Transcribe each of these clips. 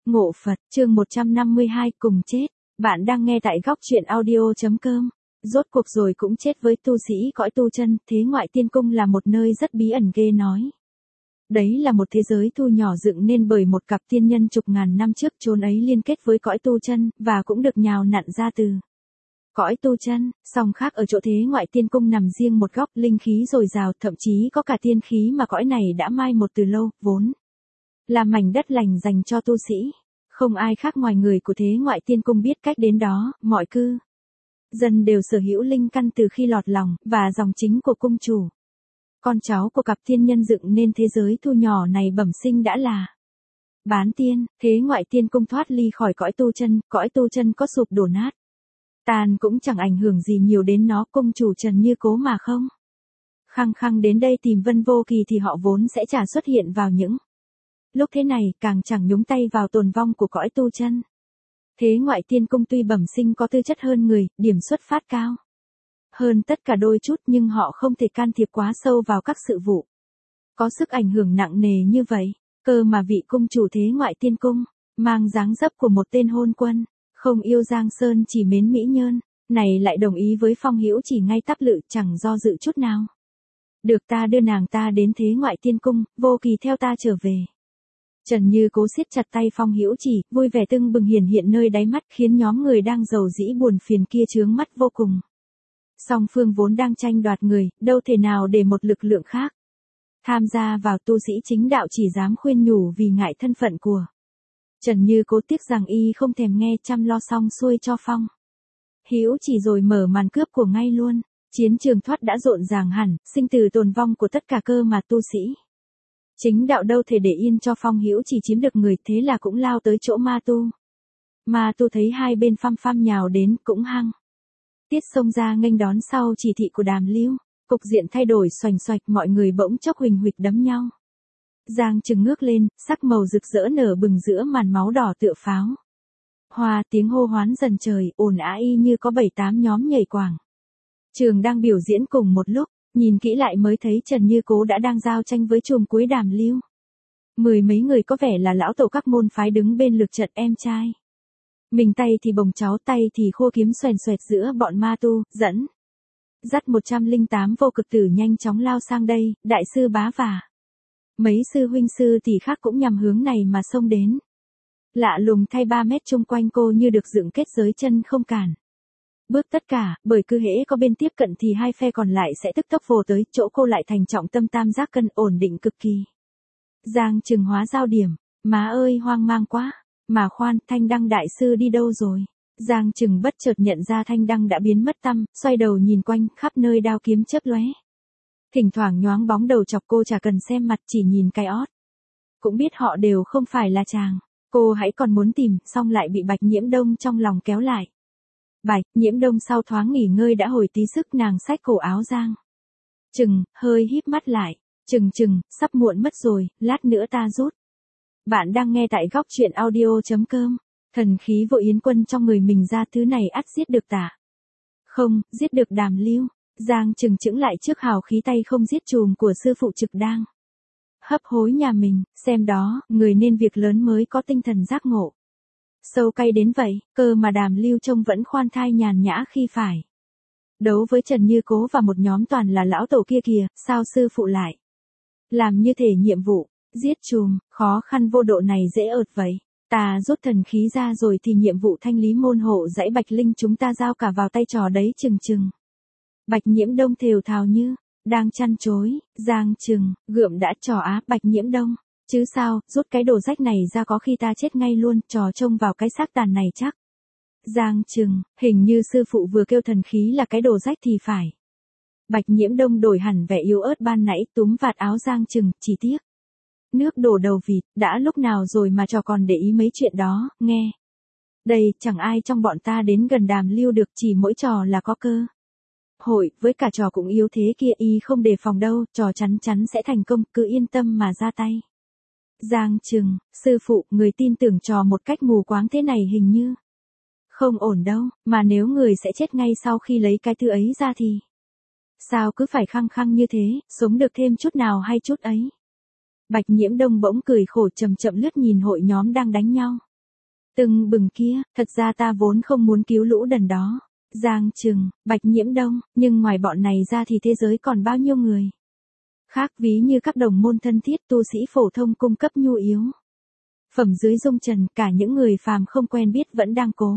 Ngộ Phật, chương 152 cùng chết. Bạn đang nghe tại góc truyện audio.com. Rốt cuộc rồi cũng chết với tu sĩ cõi tu chân, thế ngoại tiên cung là một nơi rất bí ẩn ghê nói. Đấy là một thế giới thu nhỏ dựng nên bởi một cặp tiên nhân chục ngàn năm trước, chốn ấy liên kết với cõi tu chân, và cũng được nhào nặn ra từ cõi tu chân. Song khác ở chỗ thế ngoại tiên cung nằm riêng một góc, linh khí dồi dào, thậm chí có cả tiên khí mà cõi này đã mai một từ lâu, vốn là mảnh đất lành dành cho tu sĩ. Không ai khác ngoài người của thế ngoại tiên cung biết cách đến đó, mọi cư dân đều sở hữu linh căn từ khi lọt lòng, và dòng chính của cung chủ, con cháu của cặp tiên nhân dựng nên thế giới thu nhỏ này bẩm sinh đã là bán tiên. Thế ngoại tiên cung thoát ly khỏi cõi tu chân có sụp đổ nát tàn cũng chẳng ảnh hưởng gì nhiều đến nó. Cung chủ Trần Như Cố mà không khăng khăng đến đây tìm Vân Vô Kỳ thì họ vốn sẽ chả xuất hiện vào những lúc thế này, càng chẳng nhúng tay vào tồn vong của cõi tu chân. Thế ngoại tiên cung tuy bẩm sinh có tư chất hơn người, điểm xuất phát cao hơn tất cả đôi chút, nhưng họ không thể can thiệp quá sâu vào các sự vụ có sức ảnh hưởng nặng nề như vậy. Cơ mà vị cung chủ thế ngoại tiên cung mang dáng dấp của một tên hôn quân, không yêu giang sơn chỉ mến mỹ nhân, này lại đồng ý với Phong Hữu Chỉ ngay tắp lự, chẳng do dự chút nào. Được, ta đưa nàng ta đến thế ngoại tiên cung, Vô Kỳ theo ta trở về. Trần Như Cố siết chặt tay Phong Hữu Chỉ, vui vẻ tưng bừng hiển hiện nơi đáy mắt, khiến nhóm người đang rầu rĩ buồn phiền kia chướng mắt vô cùng. Song phương vốn đang tranh đoạt người, đâu thể nào để một lực lượng khác tham gia vào. Tu sĩ chính đạo chỉ dám khuyên nhủ vì ngại thân phận của Trần Như Cố, tiếc rằng y không thèm nghe, chăm lo xong xuôi cho Phong Hữu Chỉ rồi mở màn cướp của ngay luôn. Chiến trường thoát đã rộn ràng hẳn, sinh tử tồn vong của tất cả cơ mà tu sĩ chính đạo đâu thể để yên cho Phong Hữu Chỉ chiếm được người, thế là cũng lao tới chỗ ma tu. Ma tu thấy hai bên phăm phăm nhào đến, cũng hăng tiết xông ra nghênh đón. Sau chỉ thị của Đàm Lưu, cục diện thay đổi xoành xoạch, mọi người bỗng chốc huỳnh huỵch đấm nhau. Giang Trừng ngước lên, sắc màu rực rỡ nở bừng giữa màn máu đỏ tựa pháo hoa, tiếng hô hoán dần trời, ồn ào y như có 7-8 nhóm nhảy quảng trường đang biểu diễn cùng một lúc. Nhìn kỹ lại mới thấy Trần Như Cố đã đang giao tranh với chùm cuối Đàm Lưu. 10 mấy người có vẻ là lão tổ các môn phái đứng bên lượt trận em trai. Mình tay thì bồng cháu, tay thì khua kiếm xoèn xoẹt giữa bọn ma tu, dẫn dắt 108 vô cực tử nhanh chóng lao sang đây. Đại sư Bá và mấy sư huynh sư tỷ khác cũng nhằm hướng này mà xông đến. Lạ lùng thay 3 mét chung quanh cô như được dựng kết giới chân không cản bước tất cả, bởi cứ hễ có bên tiếp cận thì hai phe còn lại sẽ tức tốc vồ tới. Chỗ cô lại thành trọng tâm tam giác cân, ổn định cực kỳ. Giang Trừng hóa giao điểm. Má ơi, hoang mang quá. Mà khoan, Thanh Đăng đại sư đi đâu rồi? Giang Trừng bất chợt nhận ra Thanh Đăng đã biến mất tăm, xoay đầu nhìn quanh, khắp nơi đao kiếm chớp lóe. Thỉnh thoảng nhoáng bóng đầu chọc, cô chả cần xem mặt, chỉ nhìn cái ót cũng biết họ đều không phải là chàng. Cô hãy còn muốn tìm, xong lại bị Bạch Nhiễm Đông trong lòng kéo lại. Bạch Nhiễm Đông sau thoáng nghỉ ngơi đã hồi tí sức, nàng xách cổ áo Giang Trừng, hơi híp mắt lại. Trừng, sắp muộn mất rồi, lát nữa ta rút. Bạn đang nghe tại góc truyện audio.com. Thần khí Vô Yến Quân trong người mình ra, thứ này ắt giết được tả không, giết được Đàm Lưu. Giang Trừng chững lại trước hào khí, tay không giết chùm của sư phụ trực đang hấp hối nhà mình. Xem đó, người nên việc lớn mới có tinh thần giác ngộ sâu cay đến vậy. Cơ mà Đàm Lưu trông vẫn khoan thai nhàn nhã khi phải đấu với Trần Như Cố và một nhóm toàn là lão tổ kia kìa. Sao sư phụ lại làm như thể nhiệm vụ giết chùm khó khăn vô độ này dễ ợt vậy? Ta rút thần khí ra rồi thì nhiệm vụ thanh lý môn hộ dãy Bạch Linh chúng ta giao cả vào tay trò đấy. Trừng. Bạch Nhiễm Đông thều thào như đang chăn chối. Giang Trừng gượm đã trò á. Bạch Nhiễm Đông chứ sao, rút cái đồ rách này ra có khi ta chết ngay luôn. Trò trông vào cái xác tàn này chắc. Giang Trừng, hình như sư phụ vừa kêu thần khí là cái đồ rách thì phải. Bạch Nhiễm Đông đổi hẳn vẻ yếu ớt ban nãy, túm vạt áo Giang Trừng, chỉ tiếc nước đổ đầu vịt. Đã lúc nào rồi mà trò còn để ý mấy chuyện đó, nghe. Đây, chẳng ai trong bọn ta đến gần Đàm Lưu được, chỉ mỗi trò là có cơ hội, với cả trò cũng yếu thế kia, y không đề phòng đâu, trò chắn sẽ thành công, cứ yên tâm mà ra tay. Giang Trừng, sư phụ, người tin tưởng trò một cách mù quáng thế này hình như không ổn đâu, mà nếu người sẽ chết ngay sau khi lấy cái thứ ấy ra thì sao cứ phải khăng khăng như thế, sống được thêm chút nào hay chút ấy. Bạch Nhiễm Đông bỗng cười khổ, chậm chậm lướt nhìn hội nhóm đang đánh nhau. Tưng bừng kia, thật ra ta vốn không muốn cứu lũ đần đó. Giang Trừng, Bạch Nhiễm Đông, nhưng ngoài bọn này ra thì thế giới còn bao nhiêu người. Khác ví như các đồng môn thân thiết tu sĩ phổ thông cung cấp nhu yếu. Phẩm dưới dung trần, cả những người phàm không quen biết vẫn đang cố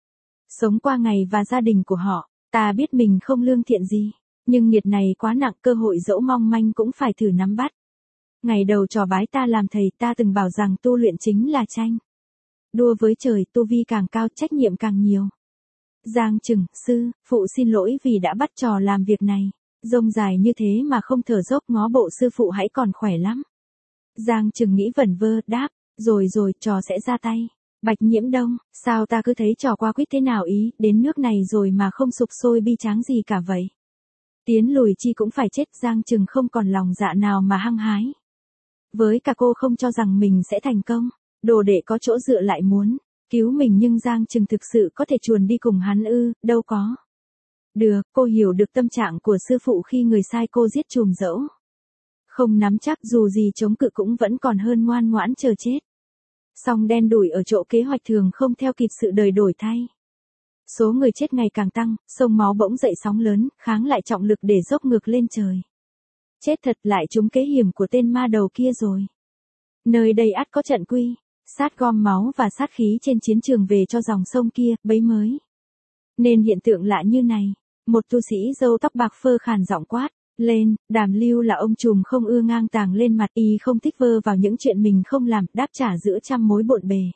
sống qua ngày và gia đình của họ. Ta biết mình không lương thiện gì, nhưng nghiệt này quá nặng, cơ hội dẫu mong manh cũng phải thử nắm bắt. Ngày đầu trò bái ta làm thầy, ta từng bảo rằng tu luyện chính là tranh đua với trời, tu vi càng cao trách nhiệm càng nhiều. Giang Trừng, sư, phụ xin lỗi vì đã bắt trò làm việc này. Rông dài như thế mà không thở dốc, ngó bộ sư phụ hãy còn khỏe lắm. Giang Trừng nghĩ vẩn vơ, đáp, rồi trò sẽ ra tay. Bạch Nhiễm Đông, sao ta cứ thấy trò qua quýt thế nào ý, đến nước này rồi mà không sục sôi bi tráng gì cả vậy. Tiến lùi chi cũng phải chết, Giang Trừng không còn lòng dạ nào mà hăng hái. Với cả cô không cho rằng mình sẽ thành công, đồ đệ có chỗ dựa lại muốn cứu mình, nhưng Giang Trừng thực sự có thể chuồn đi cùng hắn ư, đâu có. Được, cô hiểu được tâm trạng của sư phụ khi người sai cô giết chùm dẫu không nắm chắc, dù gì chống cự cũng vẫn còn hơn ngoan ngoãn chờ chết. Song đen đủi ở chỗ kế hoạch thường không theo kịp sự đời đổi thay. Số người chết ngày càng tăng, sông máu bỗng dậy sóng lớn, kháng lại trọng lực để dốc ngược lên trời. Chết thật, lại trúng kế hiểm của tên ma đầu kia rồi. Nơi đây ắt có trận quy, sát gom máu và sát khí trên chiến trường về cho dòng sông kia, bấy mới nên hiện tượng lạ như này. Một tu sĩ râu tóc bạc phơ khàn giọng quát lên. Đàm Lưu là ông trùm không ưa ngang tàng lên mặt, y không thích vơ vào những chuyện mình không làm, đáp trả giữa trăm mối bộn bề.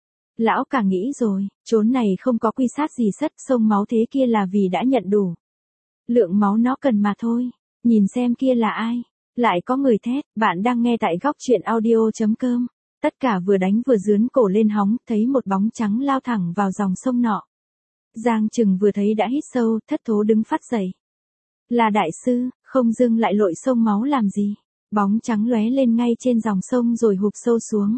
Lão cả nghĩ rồi, chốn này không có quy sát gì sất, sông máu thế kia là vì đã nhận đủ lượng máu nó cần mà thôi. Nhìn xem kia là ai. Lại có người thét. Bạn đang nghe tại góc truyện audio.com. Tất cả vừa đánh vừa dướn cổ lên hóng, thấy một bóng trắng lao thẳng vào dòng sông nọ. Giang Trừng vừa thấy đã hít sâu, thất thố đứng phát dậy. Là đại sư, không dưng lại lội sông máu làm gì. Bóng trắng lóe lên ngay trên dòng sông rồi hụp sâu xuống.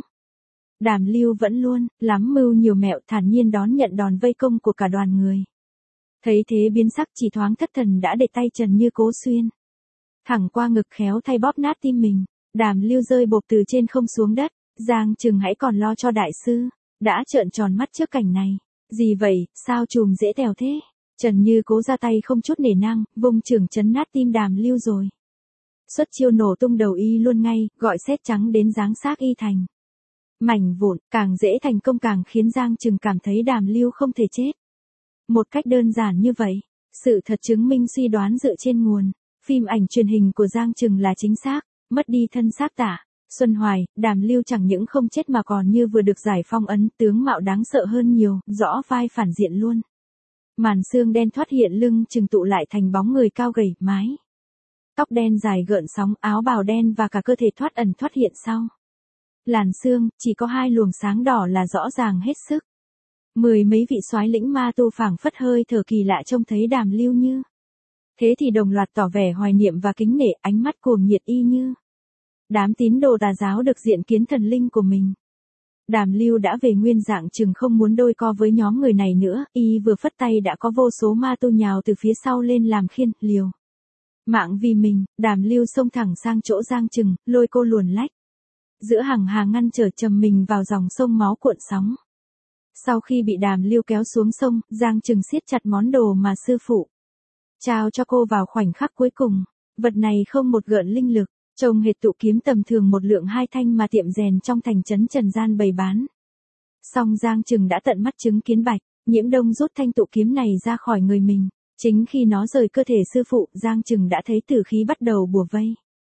Đàm Lưu vẫn luôn lắm mưu nhiều mẹo, thản nhiên đón nhận đòn vây công của cả đoàn người. Thấy thế biến sắc, chỉ thoáng thất thần đã để tay trần như cố xuyên thẳng qua ngực, khéo thay bóp nát tim mình. Đàm Lưu rơi bộp từ trên không xuống đất. Giang Trừng hãy còn lo cho đại sư, đã trợn tròn mắt trước cảnh này. Gì vậy, sao chùm dễ tèo thế? Trần Như Cố ra tay không chút nể nang, vung chưởng chấn nát tim Đàm Lưu rồi. Xuất chiêu nổ tung đầu y luôn ngay, gọi sét trắng đến giáng xác y thành mảnh vụn. Càng dễ thành công càng khiến Giang Trừng cảm thấy Đàm Lưu không thể chết một cách đơn giản như vậy. Sự thật chứng minh suy đoán dựa trên nguồn phim ảnh truyền hình của Giang Trừng là chính xác. Mất đi thân xác tả Xuân Hoài, Đàm Lưu chẳng những không chết mà còn như vừa được giải phong ấn, tướng mạo đáng sợ hơn nhiều, rõ vai phản diện luôn. Màn xương đen thoát hiện lưng Trừng tụ lại thành bóng người cao gầy, mái tóc đen dài gợn sóng, áo bào đen và cả cơ thể thoát ẩn thoát hiện sau làn xương, chỉ có hai luồng sáng đỏ là rõ ràng hết sức. Mười mấy vị soái lĩnh ma tu phảng phất hơi thở kỳ lạ trông thấy Đàm Lưu như thế thì đồng loạt tỏ vẻ hoài niệm và kính nể, ánh mắt cuồng nhiệt y như đám tín đồ tà giáo được diện kiến thần linh của mình. Đàm Lưu đã về nguyên dạng, Trừng không muốn đôi co với nhóm người này nữa, y vừa phất tay đã có vô số ma tu nhào từ phía sau lên làm khiên, liều mạng vì mình. Đàm Lưu xông thẳng sang chỗ Giang Trừng, lôi cô luồn lách giữa hàng hàng ngăn trở, chầm mình vào dòng sông máu cuộn sóng. Sau khi bị Đàm Lưu kéo xuống sông, Giang Trừng siết chặt món đồ mà sư phụ trao cho cô vào khoảnh khắc cuối cùng. Vật này không một gợn linh lực, trông hệt tụ kiếm tầm thường một lượng hai thanh mà tiệm rèn trong thành trấn Trần gian bày bán. Song Giang Trừng đã tận mắt chứng kiến Bạch Nhiễm Đông rút thanh tụ kiếm này ra khỏi người mình. Chính khi nó rời cơ thể sư phụ, Giang Trừng đã thấy tử khí bắt đầu bủa vây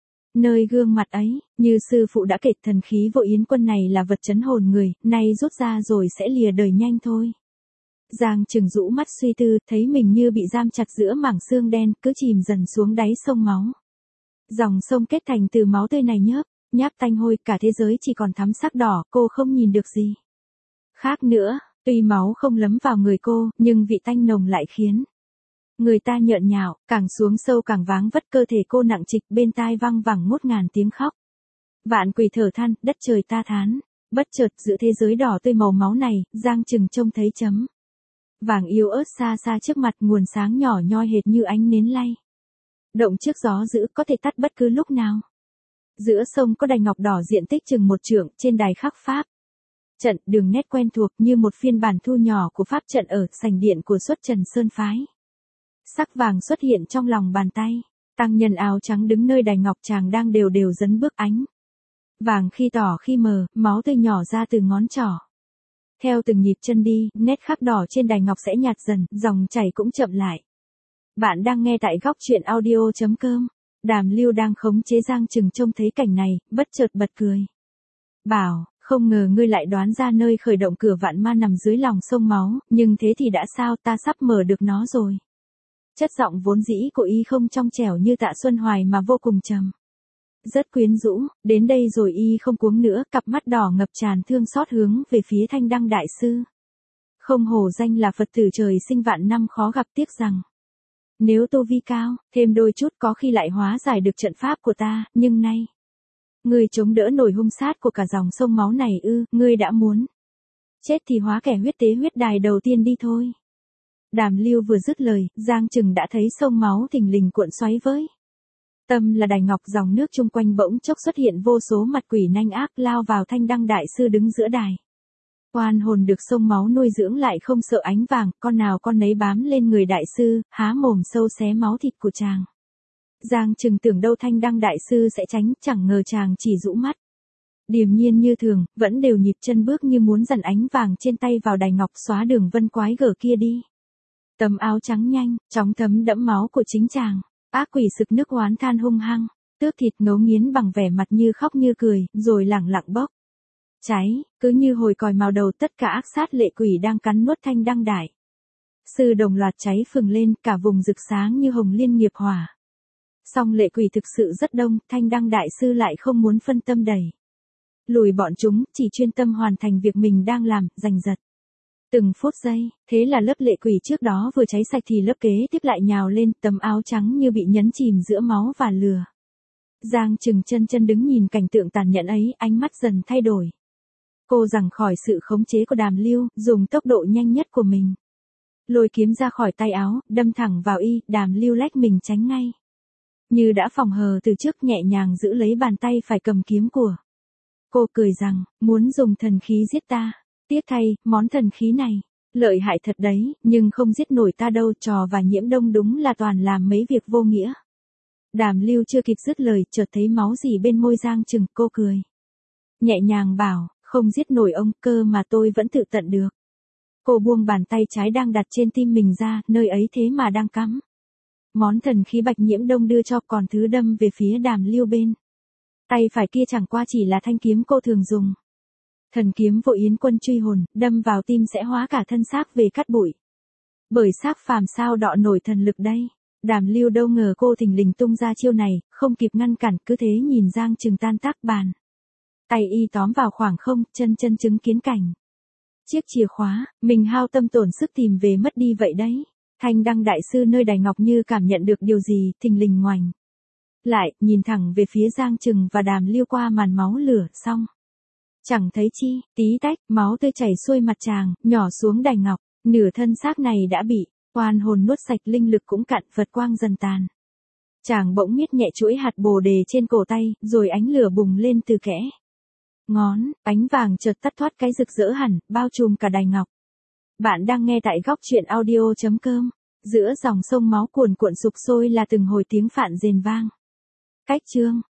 nơi gương mặt ấy. Như sư phụ đã kể, thần khí Vội Yến Quân này là vật chấn hồn người, nay rút ra rồi sẽ lìa đời nhanh thôi. Giang Trừng rũ mắt suy tư, thấy mình như bị giam chặt giữa mảng xương đen, cứ chìm dần xuống đáy sông máu. Dòng sông kết thành từ máu tươi này nháp tanh hôi, cả thế giới chỉ còn thắm sắc đỏ, cô không nhìn được gì khác nữa. Tuy máu không lấm vào người cô, nhưng vị tanh nồng lại khiến người ta nhợn nhạo, càng xuống sâu càng váng vất, cơ thể cô nặng trịch, bên tai văng vẳng ngút ngàn tiếng khóc. Vạn quỷ thở than, đất trời ta thán. Bất chợt giữa thế giới đỏ tươi màu máu này, Giang Trừng trông thấy chấm vàng yếu ớt xa xa trước mặt, nguồn sáng nhỏ nhoi hệt như ánh nến lay động trước gió dữ, có thể tắt bất cứ lúc nào. Giữa sông có đài ngọc đỏ diện tích chừng 1 trượng, trên đài khắc pháp Trận đường nét quen thuộc như một phiên bản thu nhỏ của pháp trận ở sảnh điện của Xuất Trần Sơn Phái. Sắc vàng xuất hiện trong lòng bàn tay. Tăng nhân áo trắng đứng nơi đài ngọc chàng đang đều đều dấn bước ánh. Vàng khi tỏ khi mờ, máu tươi nhỏ ra từ ngón trỏ. Theo từng nhịp chân đi, nét khắc đỏ trên đài ngọc sẽ nhạt dần, dòng chảy cũng chậm lại. Bạn đang nghe tại góc truyện audio.com. Đàm Lưu đang khống chế Giang Trừng trông thấy cảnh này, bất chợt bật cười. Bảo, không ngờ ngươi lại đoán ra nơi khởi động cửa vạn ma nằm dưới lòng sông máu, nhưng thế thì đã sao, ta sắp mở được nó rồi. Chất giọng vốn dĩ của y không trong trẻo như Tạ Xuân Hoài mà vô cùng trầm. Rất quyến rũ, đến đây rồi y không cuống nữa, cặp mắt đỏ ngập tràn thương xót hướng về phía Thanh Đăng Đại Sư. Không hổ danh là Phật tử trời sinh vạn năm khó gặp, tiếc rằng. Nếu tu vi cao, thêm đôi chút có khi lại hóa giải được trận pháp của ta, nhưng nay. Ngươi chống đỡ nổi hung sát của cả dòng sông máu này ư, ngươi đã muốn. Chết thì hóa kẻ huyết tế huyết đài đầu tiên đi thôi. Đàm Lưu vừa dứt lời, Giang Trừng đã thấy sông máu thình lình cuộn xoáy với. Tâm là đài ngọc, dòng nước chung quanh bỗng chốc xuất hiện vô số mặt quỷ nanh ác lao vào Thanh Đăng Đại Sư đứng giữa đài. Oan hồn được sông máu nuôi dưỡng lại không sợ ánh vàng, con nào con nấy bám lên người đại sư, há mồm sâu xé máu thịt của chàng. Giang Trừng tưởng đâu Thanh Đăng Đại Sư sẽ tránh, chẳng ngờ chàng chỉ rũ mắt. Điềm nhiên như thường, vẫn đều nhịp chân bước như muốn dằn ánh vàng trên tay vào đài ngọc xóa đường vân quái gở kia đi. Tấm áo trắng nhanh, chóng thấm đẫm máu của chính chàng. Ác quỷ sực nước oán than hung hăng, tước thịt ngấu nghiến bằng vẻ mặt như khóc như cười, rồi lẳng lặng bốc. Cháy, cứ như hồi còi màu đầu tất cả ác sát lệ quỷ đang cắn nuốt Thanh Đăng Đại Sư đồng loạt cháy phừng lên, cả vùng rực sáng như hồng liên nghiệp hỏa. Song lệ quỷ thực sự rất đông, Thanh Đăng Đại Sư lại không muốn phân tâm đẩy lùi bọn chúng, chỉ chuyên tâm hoàn thành việc mình đang làm, giành giật. Từng phút giây, thế là lớp lệ quỷ trước đó vừa cháy sạch thì lớp kế tiếp lại nhào lên, tấm áo trắng như bị nhấn chìm giữa máu và lửa. Giang Trừng chân chân đứng nhìn cảnh tượng tàn nhẫn ấy, ánh mắt dần thay đổi. Cô giằng khỏi sự khống chế của Đàm Lưu, dùng tốc độ nhanh nhất của mình. Lôi kiếm ra khỏi tay áo, đâm thẳng vào y, Đàm Lưu lách mình tránh ngay. Như đã phòng hờ từ trước, nhẹ nhàng giữ lấy bàn tay phải cầm kiếm của. Cô cười rằng, muốn dùng thần khí giết ta. Tiếc thay, món thần khí này, lợi hại thật đấy, nhưng không giết nổi ta đâu. Trò và Nhiễm Đông đúng là toàn làm mấy việc vô nghĩa. Đàm Lưu chưa kịp dứt lời, chợt thấy máu gì bên môi Giang Trừng, cô cười. Nhẹ nhàng bảo, không giết nổi ông, cơ mà tôi vẫn tự tận được. Cô buông bàn tay trái đang đặt trên tim mình ra, nơi ấy thế mà đang cắm món thần khí Bạch Nhiễm Đông đưa cho, còn thứ đâm về phía Đàm Lưu bên tay phải kia chẳng qua chỉ là thanh kiếm cô thường dùng. Thần kiếm Vội Yến Quân truy hồn, đâm vào tim sẽ hóa cả thân xác về cát bụi. Bởi xác phàm sao đọ nổi thần lực đây. Đàm Lưu đâu ngờ cô thình lình tung ra chiêu này, không kịp ngăn cản, cứ thế nhìn Giang Trừng tan tác bàn. Tay y tóm vào khoảng không, chân chân chứng kiến cảnh. Chiếc chìa khóa, mình hao tâm tổn sức tìm về mất đi vậy đấy. Thanh Đăng Đại Sư nơi đài ngọc như cảm nhận được điều gì, thình lình ngoảnh lại, nhìn thẳng về phía Giang Trừng và Đàm Lưu qua màn máu lửa, xong. Chẳng thấy chi, tí tách, máu tươi chảy xuôi mặt chàng, nhỏ xuống đài ngọc, nửa thân xác này đã bị oan hồn nuốt sạch, linh lực cũng cạn, Phật quang dần tàn. Chàng bỗng miết nhẹ chuỗi hạt bồ đề trên cổ tay, rồi ánh lửa bùng lên từ kẽ ngón, ánh vàng chợt tắt thoát cái rực rỡ hẳn, bao trùm cả đài ngọc. Bạn đang nghe tại góc truyện audio.com. Giữa dòng sông máu cuồn cuộn sục sôi là từng hồi tiếng phạn rền vang. Cách chương